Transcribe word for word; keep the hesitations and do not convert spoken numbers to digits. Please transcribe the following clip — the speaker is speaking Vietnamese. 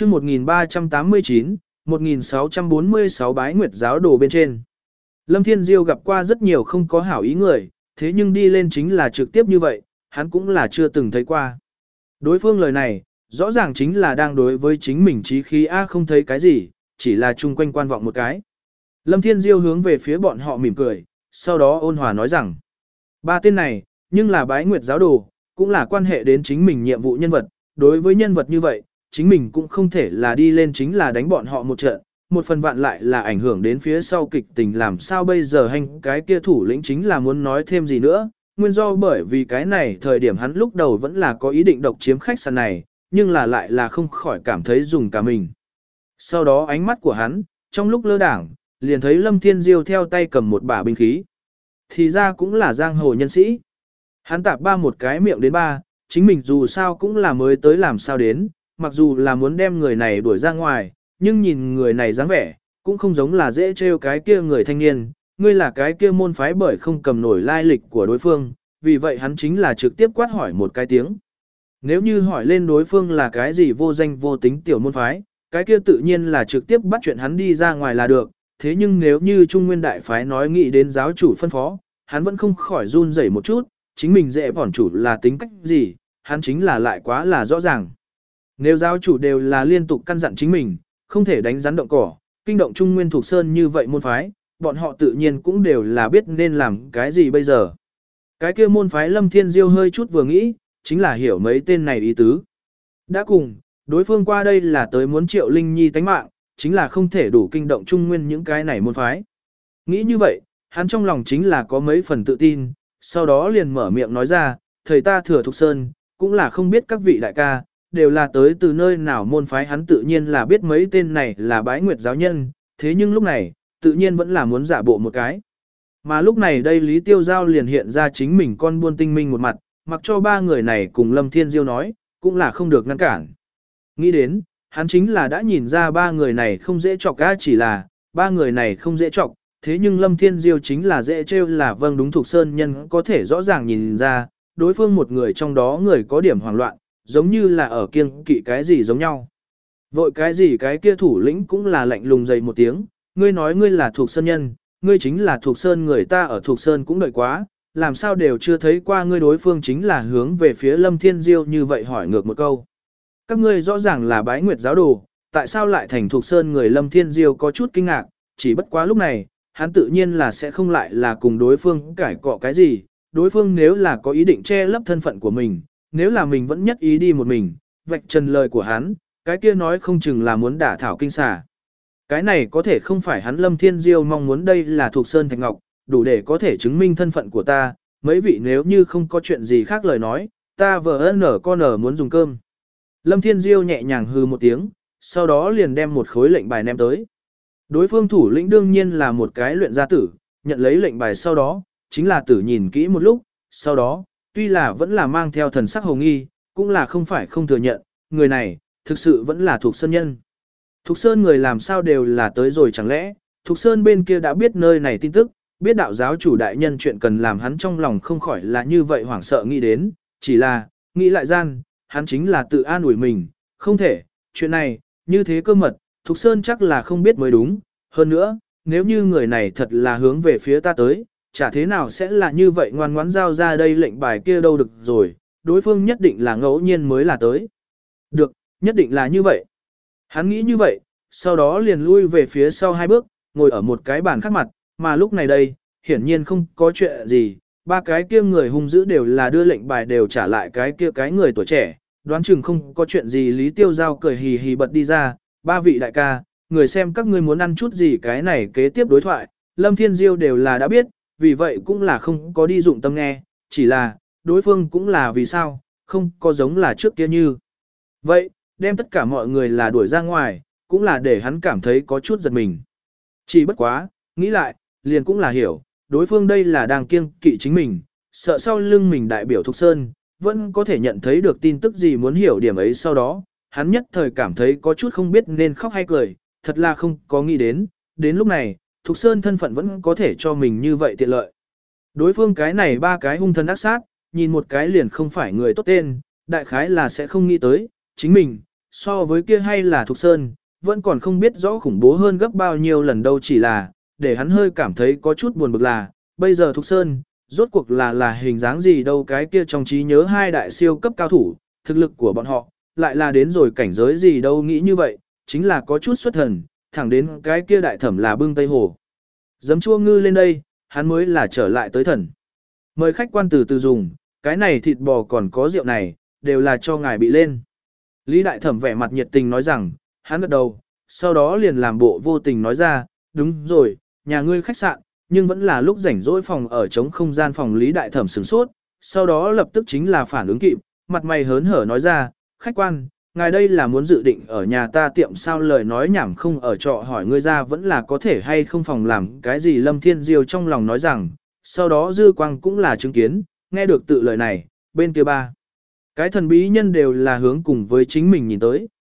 chương một nghìn ba trăm tám mươi chín, một nghìn sáu trăm bốn mươi sáu bái nguyệt giáo đồ bên trên. Lâm Thiên Diêu gặp qua rất nhiều không có hảo ý người, thế nhưng đi lên chính là trực tiếp như vậy, hắn cũng là chưa từng thấy qua. Đối phương lời này, rõ ràng chính là đang đối với chính mình chí khí A không thấy cái gì, chỉ là chung quanh quan vọng một cái. Lâm Thiên Diêu hướng về phía bọn họ mỉm cười, sau đó ôn hòa nói rằng, ba tên này, nhưng là bái nguyệt giáo đồ, cũng là quan hệ đến chính mình nhiệm vụ nhân vật, đối với nhân vật như vậy, chính mình cũng không thể là đi lên chính là đánh bọn họ một trận, một phần vạn lại là ảnh hưởng đến phía sau kịch tình làm sao bây giờ hành cái kia thủ lĩnh chính là muốn nói thêm gì nữa, nguyên do bởi vì cái này thời điểm hắn lúc đầu vẫn là có ý định độc chiếm khách sạn này, nhưng là lại là không khỏi cảm thấy dùng cả mình. Sau đó ánh mắt của hắn, trong lúc lơ đảng, liền thấy Lâm Thiên Diêu theo tay cầm một bả binh khí. Thì ra cũng là giang hồ nhân sĩ. Hắn tạp ba một cái miệng đến ba, chính mình dù sao cũng là mới tới làm sao đến, mặc dù là muốn đem người này đuổi ra ngoài, nhưng nhìn người này dáng vẻ, cũng không giống là dễ trêu cái kia người thanh niên, ngươi là cái kia môn phái bởi không cầm nổi lai lịch của đối phương, vì vậy hắn chính là trực tiếp quát hỏi một cái tiếng. Nếu như hỏi lên đối phương là cái gì vô danh vô tính tiểu môn phái, cái kia tự nhiên là trực tiếp bắt chuyện hắn đi ra ngoài là được, thế nhưng nếu như Trung Nguyên Đại Phái nói nghĩ đến giáo chủ phân phó, hắn vẫn không khỏi run rẩy một chút, chính mình dễ vỏn chủ là tính cách gì, hắn chính là lại quá là rõ ràng. Nếu giáo chủ đều là liên tục căn dặn chính mình, không thể đánh rắn động cỏ, kinh động Trung Nguyên thuộc Sơn như vậy môn phái, bọn họ tự nhiên cũng đều là biết nên làm cái gì bây giờ. Cái kia môn phái Lâm Thiên Diêu hơi chút vừa nghĩ, chính là hiểu mấy tên này ý tứ. Đã cùng, đối phương qua đây là tới muốn Triệu Linh Nhi tánh mạng, chính là không thể đủ kinh động Trung Nguyên những cái này môn phái. Nghĩ như vậy, hắn trong lòng chính là có mấy phần tự tin, sau đó liền mở miệng nói ra, thầy ta thừa Thục Sơn, cũng là không biết các vị đại ca, đều là tới từ nơi nào môn phái hắn tự nhiên là biết mấy tên này là bái nguyệt giáo nhân, thế nhưng lúc này, tự nhiên vẫn là muốn giả bộ một cái. Mà lúc này đây Lý Tiêu Giao liền hiện ra chính mình con buôn tinh minh một mặt, mặc cho ba người này cùng Lâm Thiên Diêu nói, cũng là không được ngăn cản. Nghĩ đến, hắn chính là đã nhìn ra ba người này không dễ chọc á, chỉ là, ba người này không dễ chọc, thế nhưng Lâm Thiên Diêu chính là dễ trêu là vâng đúng thuộc sơn nhân có thể rõ ràng nhìn ra, đối phương một người trong đó người có điểm hoảng loạn, giống như là ở kiêng kỵ cái gì giống nhau. Vội cái gì cái kia thủ lĩnh cũng là lạnh lùng dày một tiếng, ngươi nói ngươi là thuộc sơn nhân, ngươi chính là thuộc sơn người ta ở thuộc sơn cũng đợi quá, làm sao đều chưa thấy qua ngươi đối phương chính là hướng về phía Lâm Thiên Diêu như vậy hỏi ngược một câu. Các ngươi rõ ràng là bái nguyệt giáo đồ, tại sao lại thành thuộc sơn người Lâm Thiên Diêu có chút kinh ngạc, chỉ bất quá lúc này, hắn tự nhiên là sẽ không lại là cùng đối phương cãi cọ cái gì, đối phương nếu là có ý định che lấp thân phận của mình, nếu là mình vẫn nhất ý đi một mình, vạch trần lời của hắn, cái kia nói không chừng là muốn đả thảo kinh xà. Cái này có thể không phải hắn Lâm Thiên Diêu mong muốn đây là thuộc sơn thạch ngọc, đủ để có thể chứng minh thân phận của ta, mấy vị nếu như không có chuyện gì khác lời nói, ta vợ nở con nở muốn dùng cơm. Lâm Thiên Diêu nhẹ nhàng hư một tiếng, sau đó liền đem một khối lệnh bài ném tới. Đối phương thủ lĩnh đương nhiên là một cái luyện gia tử, nhận lấy lệnh bài sau đó, chính là tử nhìn kỹ một lúc, sau đó, tuy là vẫn là mang theo thần sắc hồng nghi, cũng là không phải không thừa nhận, người này, thực sự vẫn là thuộc sơn nhân. Thục Sơn người làm sao đều là tới rồi chẳng lẽ, Thục Sơn bên kia đã biết nơi này tin tức, biết đạo giáo chủ đại nhân chuyện cần làm hắn trong lòng không khỏi là như vậy hoảng sợ nghĩ đến, chỉ là, nghĩ lại gian, hắn chính là tự an ủi mình, không thể, chuyện này, như thế cơ mật, Thục Sơn chắc là không biết mới đúng, hơn nữa, nếu như người này thật là hướng về phía ta tới, chả thế nào sẽ là như vậy ngoan ngoãn giao ra đây lệnh bài kia đâu được rồi, đối phương nhất định là ngẫu nhiên mới là tới. Được, nhất định là như vậy. Hắn nghĩ như vậy, sau đó liền lui về phía sau hai bước, ngồi ở một cái bàn khác mặt, mà lúc này đây, hiển nhiên không có chuyện gì, ba cái kia người hung dữ đều là đưa lệnh bài đều trả lại cái kia cái người tuổi trẻ, đoán chừng không có chuyện gì Lý Tiêu Giao cười hì hì bật đi ra, ba vị đại ca, người xem các ngươi muốn ăn chút gì cái này kế tiếp đối thoại, Lâm Thiên Diêu đều là đã biết, vì vậy cũng là không có đi dụng tâm nghe, chỉ là, đối phương cũng là vì sao, không có giống là trước kia như. Vậy, đem tất cả mọi người là đuổi ra ngoài, cũng là để hắn cảm thấy có chút giật mình. Chỉ bất quá, nghĩ lại, liền cũng là hiểu, đối phương đây là đang kiêng kỵ chính mình, sợ sau lưng mình đại biểu Thục Sơn, vẫn có thể nhận thấy được tin tức gì muốn hiểu điểm ấy sau đó, hắn nhất thời cảm thấy có chút không biết nên khóc hay cười, thật là không có nghĩ đến, đến lúc này, Thục Sơn thân phận vẫn có thể cho mình như vậy tiện lợi. Đối phương cái này ba cái hung thân ác sát, nhìn một cái liền không phải người tốt tên, đại khái là sẽ không nghĩ tới, chính mình, so với kia hay là Thục Sơn, vẫn còn không biết rõ khủng bố hơn gấp bao nhiêu lần đâu, chỉ là, để hắn hơi cảm thấy có chút buồn bực là, bây giờ Thục Sơn, rốt cuộc là là hình dáng gì đâu, cái kia trong trí nhớ hai đại siêu cấp cao thủ, thực lực của bọn họ, lại là đến rồi cảnh giới gì đâu, nghĩ như vậy, chính là có chút xuất thần, thẳng đến cái kia đại thẩm là bưng Tây Hồ. Giấm chua ngư lên đây, hắn mới là trở lại tới thần. Mời khách quan từ từ dùng, cái này thịt bò còn có rượu này, đều là cho ngài bị lên. Lý đại thẩm vẻ mặt nhiệt tình nói rằng, hắn gật đầu, sau đó liền làm bộ vô tình nói ra, đúng rồi, nhà ngươi khách sạn, nhưng vẫn là lúc rảnh rỗi phòng ở trống không gian phòng. Lý đại thẩm sửng sốt, sau đó lập tức chính là phản ứng kịp, mặt mày hớn hở nói ra, khách quan, ngài đây là muốn dự định ở nhà ta tiệm sao, lời nói nhảm không ở trọ, hỏi ngươi ra vẫn là có thể hay không phòng làm cái gì. Lâm Thiên Diêu trong lòng nói rằng, sau đó dư quang cũng là chứng kiến, nghe được tự lời này, bên kia ba. Cái thần bí nhân đều là hướng cùng với chính mình nhìn tới.